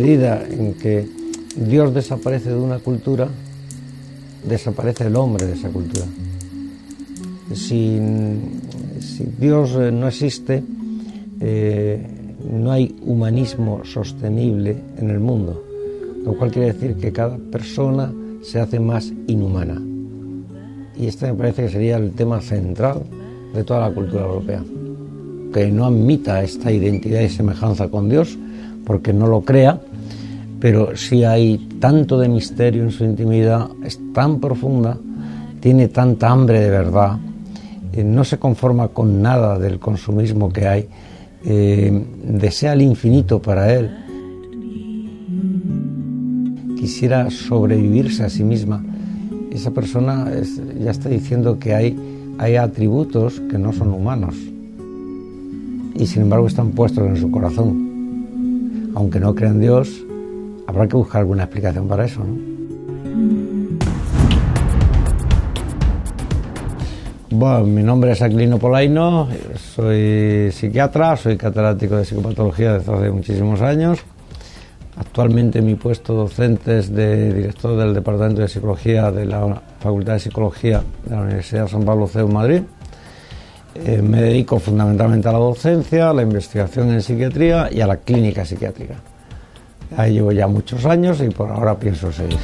medida en que Dios desaparece de una cultura, desaparece el hombre de esa cultura. Si Dios no existe, no hay humanismo sostenible en el mundo, lo cual quiere decir que cada persona se hace más inhumana. Y este me parece que sería el tema central de toda la cultura europea, que no admita esta identidad y semejanza con Dios, porque no lo crea, pero sí hay tanto de misterio en su intimidad, es tan profunda, tiene tanta hambre de verdad, no se conforma con nada del consumismo que hay, desea el infinito para él, quisiera sobrevivirse a sí misma. Esa persona ya está diciendo que hay atributos que no son humanos y sin embargo están puestos en su corazón. Aunque no crea en Dios, habrá que buscar alguna explicación para eso, ¿no? Bueno, mi nombre es Aquilino Polaino, soy psiquiatra, soy catedrático de psicopatología desde hace muchísimos años. Actualmente mi puesto docente es de director del Departamento de Psicología de la Facultad de Psicología de la Universidad San Pablo CEU Madrid. Me dedico fundamentalmente a la docencia, a la investigación en psiquiatría y a la clínica psiquiátrica. Ahí llevo ya muchos años y por ahora pienso seguir.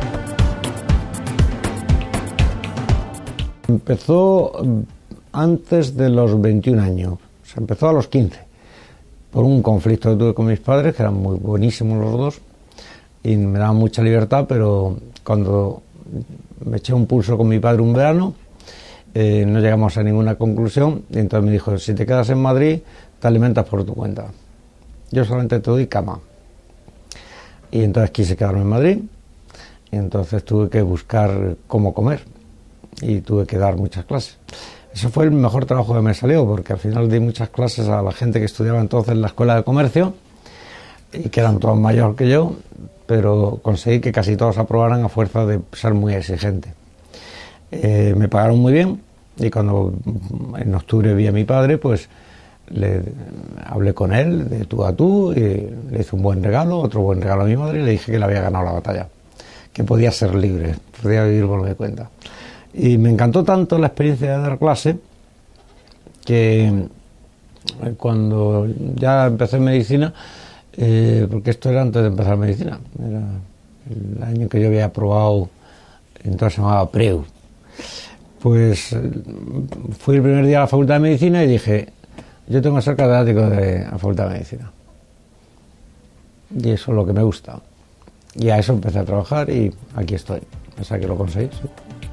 Empezó antes de los 21 años, se empezó a los 15. Por un conflicto que tuve con mis padres, que eran muy buenísimos los dos, y me daban mucha libertad, pero cuando me eché un pulso con mi padre un verano, no llegamos a ninguna conclusión, y entonces me dijo, si te quedas en Madrid, te alimentas por tu cuenta. Yo solamente te doy cama. Y entonces quise quedarme en Madrid, y entonces tuve que buscar cómo comer, y tuve que dar muchas clases. Eso fue el mejor trabajo que me salió, porque al final di muchas clases a la gente que estudiaba entonces en la escuela de comercio y que eran todos mayores que yo, pero conseguí que casi todos aprobaran a fuerza de ser muy exigente. Me pagaron muy bien y cuando en octubre vi a mi padre, pues hablé con él de tú a tú y le hice un buen regalo, otro buen regalo a mi madre y le dije que le había ganado la batalla, que podía ser libre, podía vivir por mi cuenta. Y me encantó tanto la experiencia de dar clase que cuando ya empecé medicina, porque esto era antes de empezar medicina, era el año que yo había aprobado, entonces se llamaba PREU, pues fui el primer día a la Facultad de Medicina y dije, yo tengo que ser catedrático de la Facultad de Medicina. Y eso es lo que me gusta. Y a eso empecé a trabajar y aquí estoy, hasta que lo conseguí. Sí.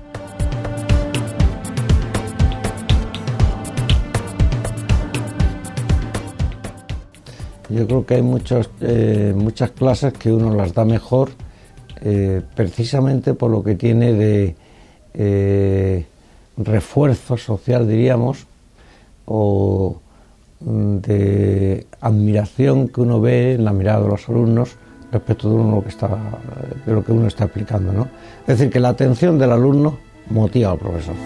Yo creo que hay muchas clases que uno las da mejor precisamente por lo que tiene de refuerzo social, diríamos, o de admiración que uno ve en la mirada de los alumnos respecto de lo que uno está explicando, ¿no? Es decir, que la atención del alumno motiva al profesor.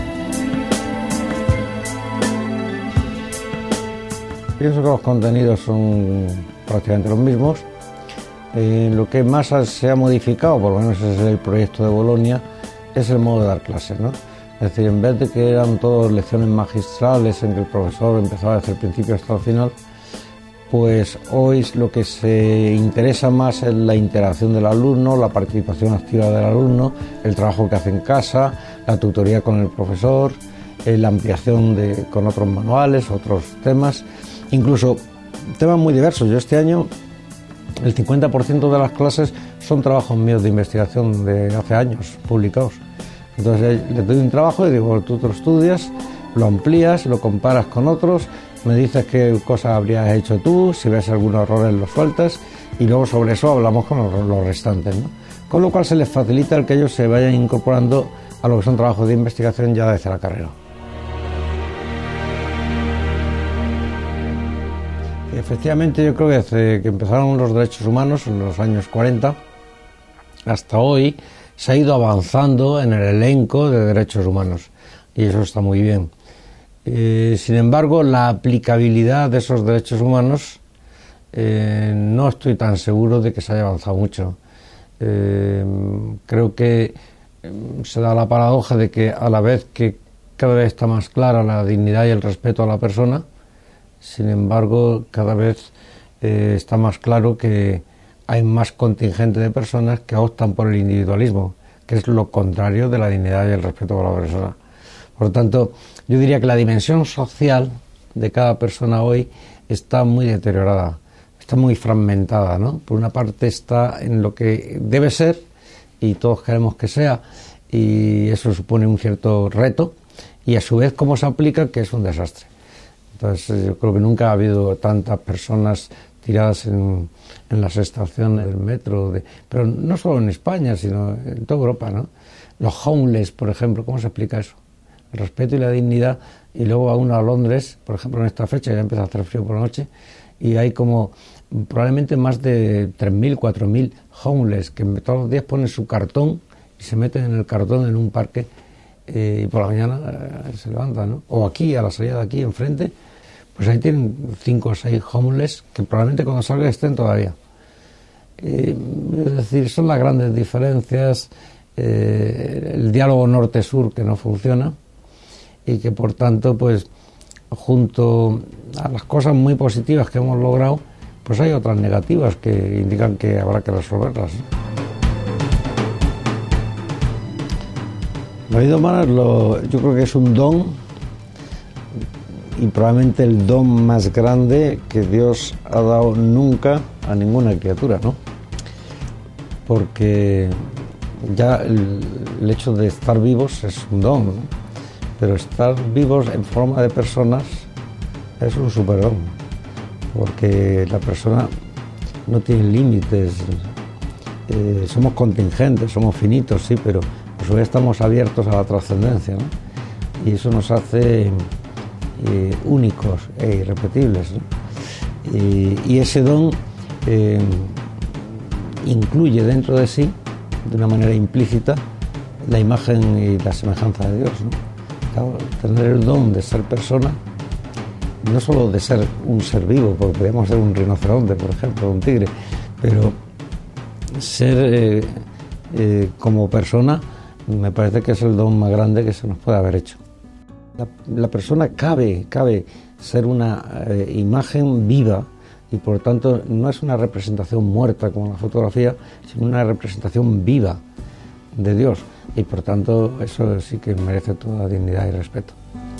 Pienso que los contenidos son prácticamente los mismos. Lo que más se ha modificado, por lo menos es el proyecto de Bolonia, es el modo de dar clases, ¿no? Es decir, en vez de que eran todas lecciones magistrales en que el profesor empezaba desde el principio hasta el final, pues hoy lo que se interesa más es la interacción del alumno, la participación activa del alumno, el trabajo que hace en casa, la tutoría con el profesor, la ampliación con otros manuales, otros temas, incluso temas muy diversos. Yo este año el 50% de las clases son trabajos míos de investigación de hace años publicados. Entonces les doy un trabajo y digo, tú lo estudias, lo amplías, lo comparas con otros, me dices qué cosas habrías hecho tú, si ves algunos errores los sueltas y luego sobre eso hablamos con los restantes, ¿no? Con lo cual se les facilita el que ellos se vayan incorporando a lo que son trabajos de investigación ya desde la carrera. Y efectivamente yo creo que desde que empezaron los derechos humanos en los años 40 hasta hoy se ha ido avanzando en el elenco de derechos humanos y eso está muy bien. Sin embargo, la aplicabilidad de esos derechos humanos no estoy tan seguro de que se haya avanzado mucho. Creo que se da la paradoja de que a la vez que cada vez está más clara la dignidad y el respeto a la persona, sin embargo cada vez está más claro que hay más contingente de personas que optan por el individualismo, que es lo contrario de la dignidad y el respeto por la persona. Por lo tanto, yo diría que la dimensión social de cada persona hoy está muy deteriorada, está muy fragmentada, ¿no? Por una parte está en lo que debe ser, y todos queremos que sea, y eso supone un cierto reto, y a su vez cómo se aplica, que es un desastre. Entonces yo creo que nunca ha habido tantas personas tiradas en las estaciones del metro, pero no solo en España, sino en toda Europa, ¿no? Los homeless, por ejemplo, ¿cómo se explica eso? El respeto y la dignidad. Y luego va uno a Londres, por ejemplo, en esta fecha, ya empieza a hacer frío por la noche, y hay como probablemente más de 3.000, 4.000 homeless que todos los días ponen su cartón y se meten en el cartón en un parque y por la mañana se levantan, ¿no? O aquí, a la salida de aquí, enfrente, pues ahí tienen 5 o 6 homeless que probablemente cuando salgan estén todavía. Es decir, son las grandes diferencias, el diálogo norte-sur que no funciona y que por tanto, pues junto a las cosas muy positivas que hemos logrado, pues hay otras negativas que indican que habrá que resolverlas. La vida humana yo creo que es un don, y probablemente el don más grande que Dios ha dado nunca a ninguna criatura, ¿no? Porque ya el hecho de estar vivos es un don, ¿no? Pero estar vivos en forma de personas es un superdón, porque la persona no tiene límites, somos contingentes, somos finitos, sí, pero a su vez estamos abiertos a la trascendencia, ¿no? Y eso nos hace únicos e irrepetibles, ¿no? Y ese don incluye dentro de sí, de una manera implícita, la imagen y la semejanza de Dios, ¿no? Claro, tener el don de ser persona, no solo de ser un ser vivo, porque podríamos ser un rinoceronte, por ejemplo, un tigre, pero ser como persona me parece que es el don más grande que se nos puede haber hecho. La persona cabe ser una imagen viva, y por tanto no es una representación muerta como la fotografía, sino una representación viva de Dios, y por tanto eso sí que merece toda dignidad y respeto.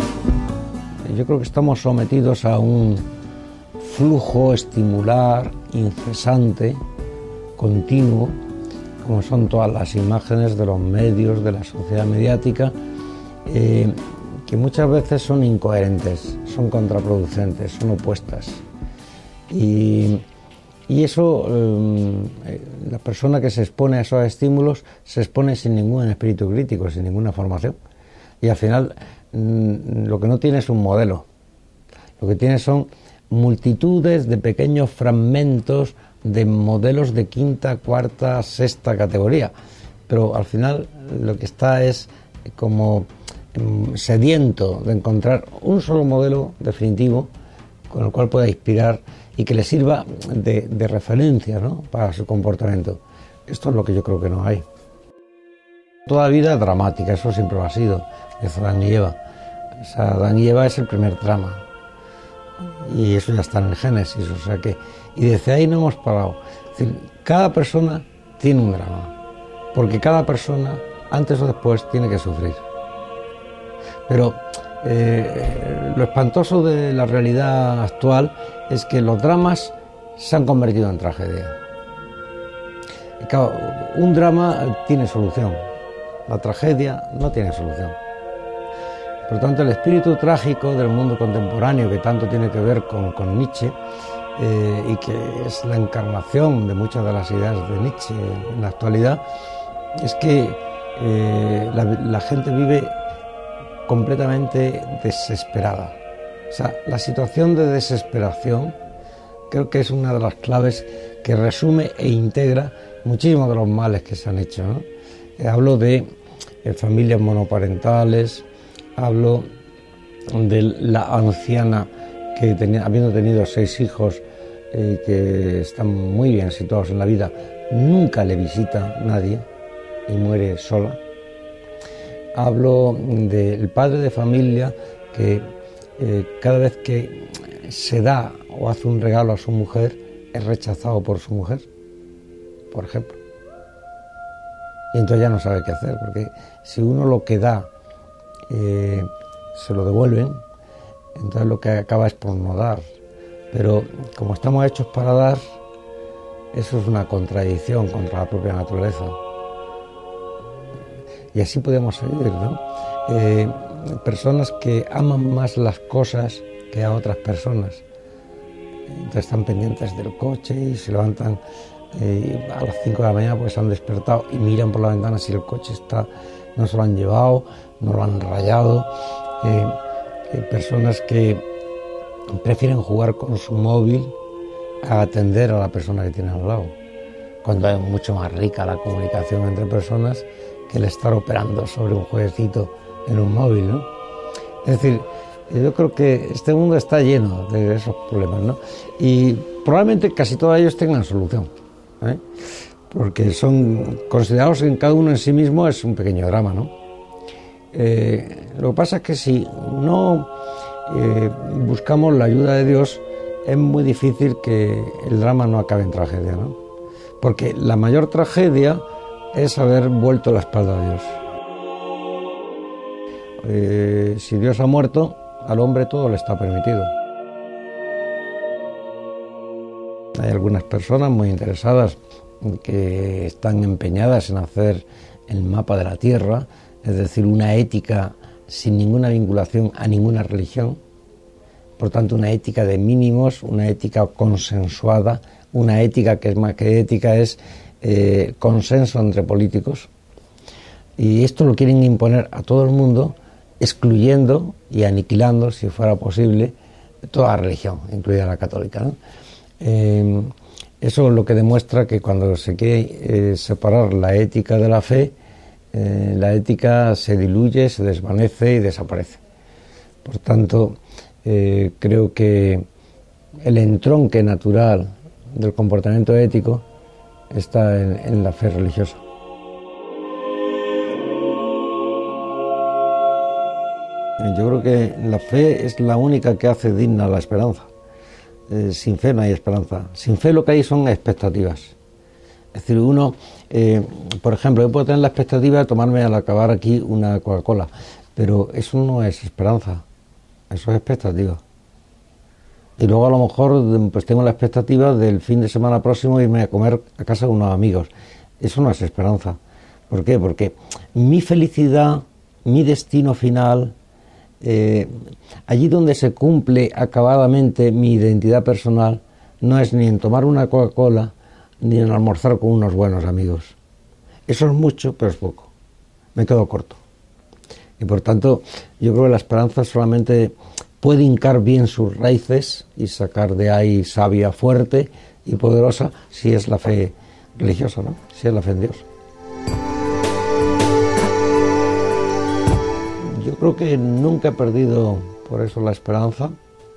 Yo creo que estamos sometidos a un flujo estimular incesante, continuo, como son todas las imágenes de los medios, de la sociedad mediática, que muchas veces son incoherentes, son contraproducentes, son opuestas. Y eso, la persona que se expone a esos estímulos se expone sin ningún espíritu crítico, sin ninguna formación. Y al final lo que no tiene es un modelo, lo que tiene son multitudes de pequeños fragmentos de modelos de quinta, cuarta, sexta categoría. Pero al final lo que está es como sediento de encontrar un solo modelo definitivo con el cual pueda inspirar y que le sirva de referencia, ¿no?, para su comportamiento. Esto es lo que yo creo que no hay. Toda vida es dramática, eso siempre lo ha sido, desde Adán y Eva. O sea, Adán y Eva es el primer drama, y eso ya está en el Génesis, o sea que, y desde ahí no hemos parado. Es decir, cada persona tiene un drama, porque cada persona, antes o después, tiene que sufrir. Pero lo espantoso de la realidad actual es que los dramas se han convertido en tragedia. Y claro, un drama tiene solución, la tragedia no tiene solución. Por lo tanto, el espíritu trágico del mundo contemporáneo, que tanto tiene que ver con Nietzsche, y que es la encarnación de muchas de las ideas de Nietzsche en la actualidad, es que la gente vive completamente desesperada. O sea, la situación de desesperación creo que es una de las claves que resume e integra muchísimos de los males que se han hecho, ¿no? Hablo de familias monoparentales, hablo de la anciana que habiendo tenido 6 hijos, que están muy bien situados en la vida, nunca le visita nadie y muere sola. Hablo del padre de familia que cada vez que se da o hace un regalo a su mujer es rechazado por su mujer, por ejemplo. Y entonces ya no sabe qué hacer, porque si uno lo que da se lo devuelven, entonces lo que acaba es por no dar. Pero como estamos hechos para dar, eso es una contradicción contra la propia naturaleza. Y así podemos seguir, ¿no? Personas que aman más las cosas que a otras personas. Entonces están pendientes del coche y se levantan a las 5 de la mañana porque se han despertado y miran por la ventana si el coche no se lo han llevado, no lo han rayado. Personas que prefieren jugar con su móvil a atender a la persona que tiene al lado, cuando es mucho más rica la comunicación entre personas que el estar operando sobre un jueguecito en un móvil, ¿no? Es decir, yo creo que este mundo está lleno de esos problemas, ¿no? Y probablemente casi todos ellos tengan solución, porque son considerados en cada uno en sí mismo es un pequeño drama, ¿no? Lo que pasa es que si no buscamos la ayuda de Dios, es muy difícil que el drama no acabe en tragedia, ¿no? Porque la mayor tragedia es haber vuelto la espalda a Dios. Si Dios ha muerto, al hombre todo le está permitido. Hay algunas personas muy interesadas que están empeñadas en hacer el mapa de la Tierra, es decir, una ética sin ninguna vinculación a ninguna religión, por tanto una ética de mínimos, una ética consensuada, una ética que es más que ética, es consenso entre políticos. Y esto lo quieren imponer a todo el mundo, excluyendo y aniquilando, si fuera posible, toda religión, incluida la católica, ¿no? Eso es lo que demuestra que cuando se quiere separar la ética de la fe, la ética se diluye, se desvanece y desaparece. Por tanto, creo que el entronque natural del comportamiento ético está en la fe religiosa. Yo creo que la fe es la única que hace digna la esperanza. Sin fe no hay esperanza. Sin fe lo que hay son expectativas. Es decir, uno, por ejemplo, yo puedo tener la expectativa de tomarme al acabar aquí una Coca-Cola, pero eso no es esperanza, eso es expectativa. Y luego a lo mejor pues tengo la expectativa del fin de semana próximo irme a comer a casa de unos amigos. Eso no es esperanza. ¿Por qué? Porque mi felicidad, mi destino final, allí donde se cumple acabadamente mi identidad personal, no es ni en tomar una Coca-Cola ni en almorzar con unos buenos amigos. Eso es mucho, pero es poco. Me quedo corto. Y por tanto, yo creo que la esperanza solamente puede hincar bien sus raíces y sacar de ahí savia fuerte y poderosa si es la fe religiosa, ¿no? Si es la fe en Dios. Yo creo que nunca he perdido por eso la esperanza,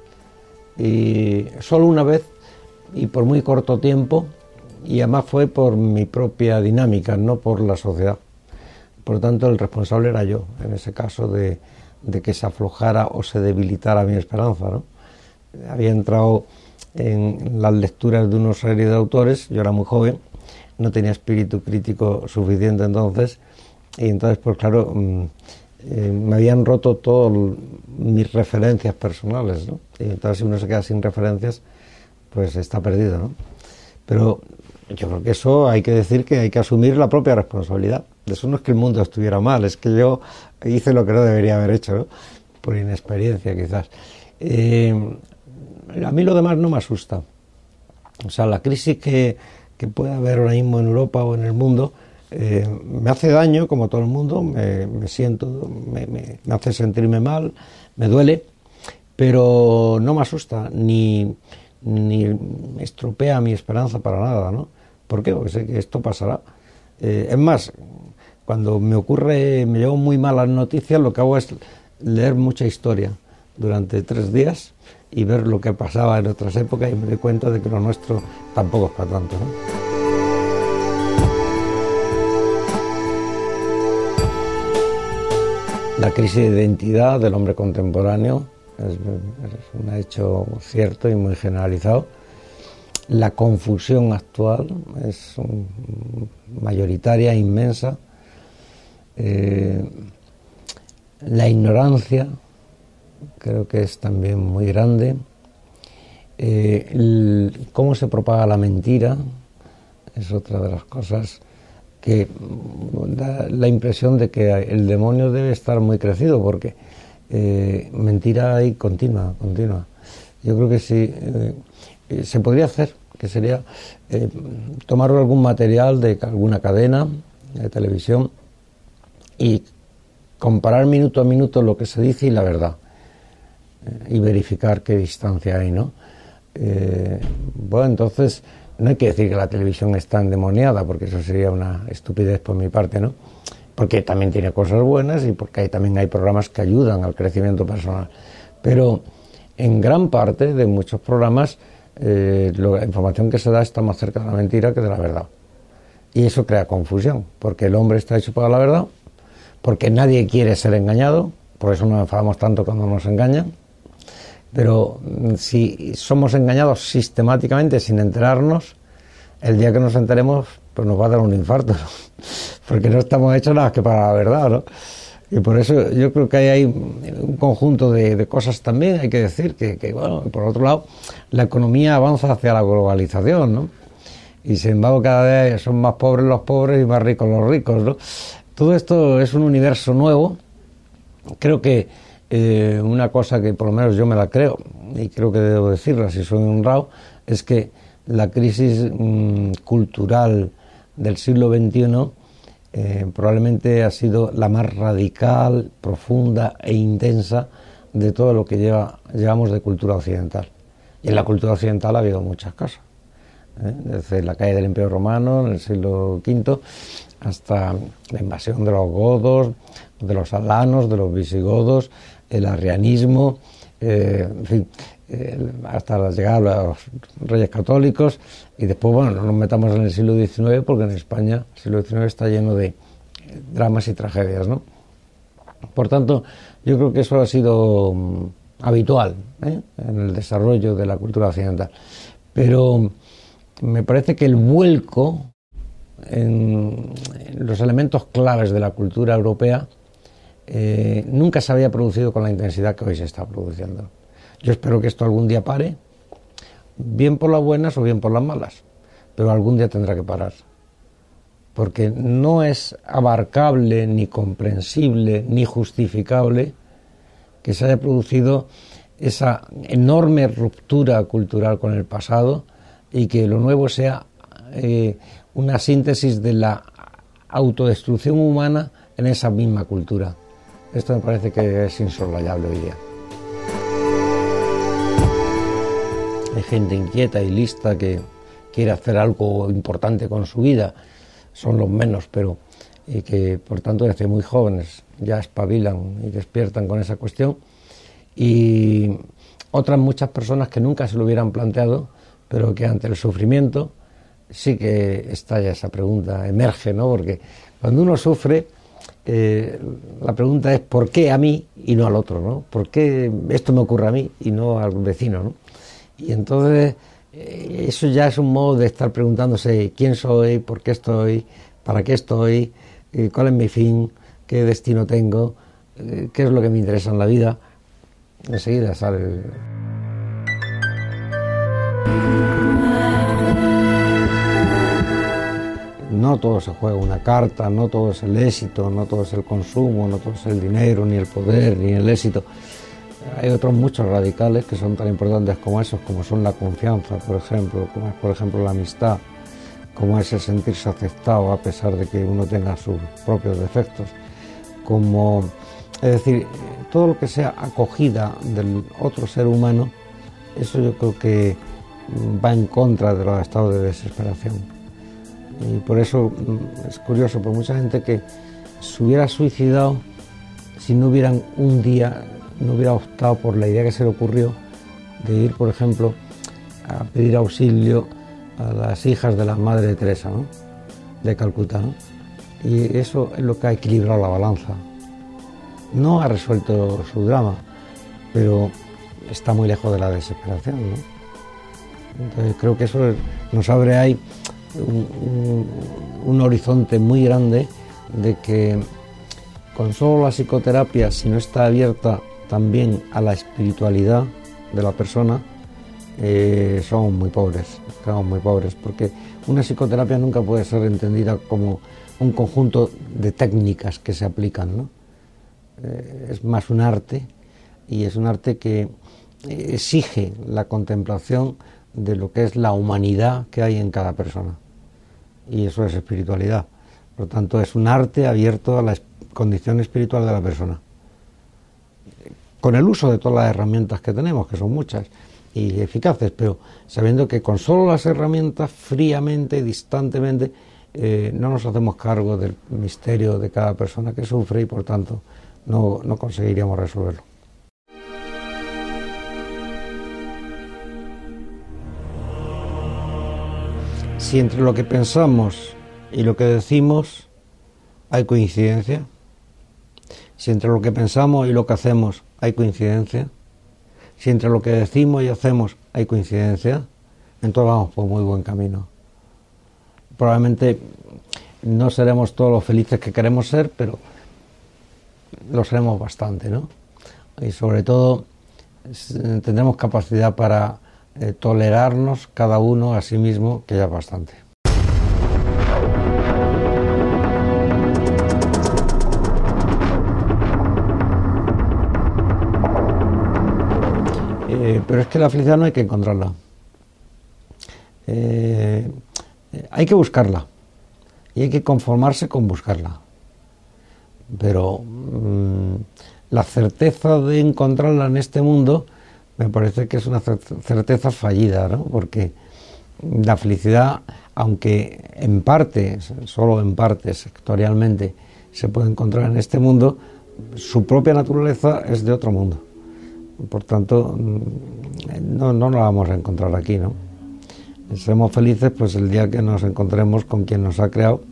y solo una vez y por muy corto tiempo, y además fue por mi propia dinámica, no por la sociedad. Por lo tanto, el responsable era yo, en ese caso, de que se aflojara o se debilitara mi esperanza, ¿no? Había entrado en las lecturas de una serie de autores, yo era muy joven, no tenía espíritu crítico suficiente entonces, y entonces, pues claro, me habían roto todas mis referencias personales, ¿no? Y entonces si uno se queda sin referencias, pues está perdido, ¿no? Pero yo creo que eso hay que decir que hay que asumir la propia responsabilidad. De eso no es que el mundo estuviera mal, es que yo hice lo que no debería haber hecho, ¿no? Por inexperiencia quizás. A mí lo demás no me asusta. O sea, la crisis que puede haber ahora mismo en Europa o en el mundo me hace daño, como todo el mundo, me siento, me hace sentirme mal, me duele, pero no me asusta, ni estropea mi esperanza para nada, ¿no? ¿Por qué? Porque sé que esto pasará. Es más, cuando me llevo muy malas noticias, lo que hago es leer mucha historia, durante 3 días y ver lo que pasaba en otras épocas, y me di cuenta de que lo nuestro tampoco es para tanto, ¿no? La crisis de identidad del hombre contemporáneo es un hecho cierto y muy generalizado. La confusión actual es mayoritaria, inmensa. La ignorancia creo que es también muy grande. Cómo se propaga la mentira es otra de las cosas que da la impresión de que el demonio debe estar muy crecido, porque mentira hay continua. Yo creo que sí, se podría hacer, que sería tomar algún material de alguna cadena de televisión y comparar minuto a minuto lo que se dice y la verdad, y verificar qué distancia hay, ¿no? Bueno, entonces no hay que decir que la televisión está endemoniada, porque eso sería una estupidez por mi parte, ¿no? Porque también tiene cosas buenas y porque también hay programas que ayudan al crecimiento personal. Pero en gran parte de muchos programas la información que se da está más cerca de la mentira que de la verdad. Y eso crea confusión, porque el hombre está hecho para la verdad, porque nadie quiere ser engañado, por eso nos enfadamos tanto cuando nos engañan. Pero si somos engañados sistemáticamente sin enterarnos, el día que nos enteremos, pues nos va a dar un infarto, ¿no? Porque no estamos hechos nada más que para la verdad, ¿no? Y por eso yo creo que hay un conjunto de cosas también. Hay que decir que, bueno, por otro lado, la economía avanza hacia la globalización, ¿no? Y sin embargo cada vez son más pobres los pobres y más ricos los ricos, ¿no? Todo esto es un universo nuevo. Creo que una cosa que por lo menos yo me la creo, y creo que debo decirla si soy honrado, es que la crisis cultural del siglo XXI probablemente ha sido la más radical, profunda e intensa de todo lo que llevamos de cultura occidental. Y en la cultura occidental ha habido muchas cosas, desde la caída del Imperio Romano en el siglo V hasta la invasión de los godos, de los alanos, de los visigodos, el arrianismo, en fin, hasta la llegada de los reyes católicos, y después, bueno, no nos metamos en el siglo XIX, porque en España el siglo XIX está lleno de dramas y tragedias, ¿no? Por tanto, yo creo que eso ha sido habitual en el desarrollo de la cultura occidental. Pero me parece que el vuelco en los elementos claves de la cultura europea nunca se había producido con la intensidad que hoy se está produciendo. Yo espero que esto algún día pare, bien por las buenas o bien por las malas, pero algún día tendrá que parar, porque no es abarcable, ni comprensible, ni justificable que se haya producido esa enorme ruptura cultural con el pasado y que lo nuevo sea una síntesis de la autodestrucción humana en esa misma cultura. Esto me parece que es insoslayable hoy día. Hay gente inquieta y lista que quiere hacer algo importante con su vida, son los menos, pero que por tanto desde muy jóvenes ya espabilan y despiertan con esa cuestión, y otras muchas personas que nunca se lo hubieran planteado, pero que ante el sufrimiento sí que estalla esa pregunta, emerge, ¿no? Porque cuando uno sufre, la pregunta es ¿por qué a mí y no al otro, ¿no? ¿Por qué esto me ocurre a mí y no al vecino, ¿no? Y entonces eso ya es un modo de estar preguntándose quién soy, por qué estoy, para qué estoy, cuál es mi fin, qué destino tengo, qué es lo que me interesa en la vida. Enseguida sale. No todo se juega una carta, no todo es el éxito, no todo es el consumo, no todo es el dinero, ni el poder, ni el éxito. Hay otros muchos radicales que son tan importantes como esos, como son la confianza, por ejemplo, como es, por ejemplo, la amistad, como es el sentirse aceptado a pesar de que uno tenga sus propios defectos, como, es decir, todo lo que sea acogida del otro ser humano, eso yo creo que va en contra de los estados de desesperación. Y por eso es curioso, por mucha gente que se hubiera suicidado si no hubieran un día no hubiera optado por la idea que se le ocurrió de ir, por ejemplo, a pedir auxilio a las hijas de la Madre Teresa, ¿no?, de Calcuta, ¿no? Y eso es lo que ha equilibrado la balanza. No ha resuelto su drama, pero está muy lejos de la desesperación, ¿no? Entonces creo que eso nos abre ahí un horizonte muy grande de que con solo la psicoterapia, si no está abierta también a la espiritualidad de la persona, somos muy pobres, porque una psicoterapia nunca puede ser entendida como un conjunto de técnicas que se aplican, ¿no? Es más un arte, y es un arte que exige la contemplación de lo que es la humanidad que hay en cada persona, y eso es espiritualidad. Por lo tanto, es un arte abierto a la condición espiritual de la persona, con el uso de todas las herramientas que tenemos, que son muchas y eficaces, pero sabiendo que con solo las herramientas, fríamente, distantemente, no nos hacemos cargo del misterio de cada persona que sufre, y por tanto no conseguiríamos resolverlo. Si entre lo que pensamos y lo que decimos hay coincidencia, si entre lo que pensamos y lo que hacemos hay coincidencia, si entre lo que decimos y hacemos hay coincidencia, entonces vamos por muy buen camino. Probablemente no seremos todos los felices que queremos ser, pero lo seremos bastante, ¿no? Y sobre todo tendremos capacidad para tolerarnos cada uno a sí mismo, que ya es bastante. Pero es que la felicidad no hay que encontrarla. Hay que buscarla, y hay que conformarse con buscarla. Pero la certeza de encontrarla en este mundo me parece que es una certeza fallida, ¿no? Porque la felicidad, aunque en parte, solo en parte, sectorialmente, se puede encontrar en este mundo, su propia naturaleza es de otro mundo. Por tanto, no la vamos a encontrar aquí, ¿no? Seremos felices pues el día que nos encontremos con quien nos ha creado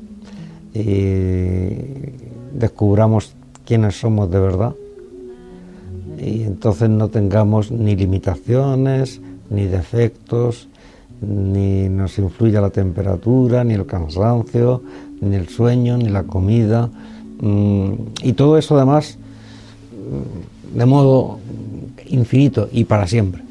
y descubramos quiénes somos de verdad, y entonces no tengamos ni limitaciones, ni defectos, ni nos influya la temperatura, ni el cansancio, ni el sueño, ni la comida, y todo eso además de modo infinito y para siempre.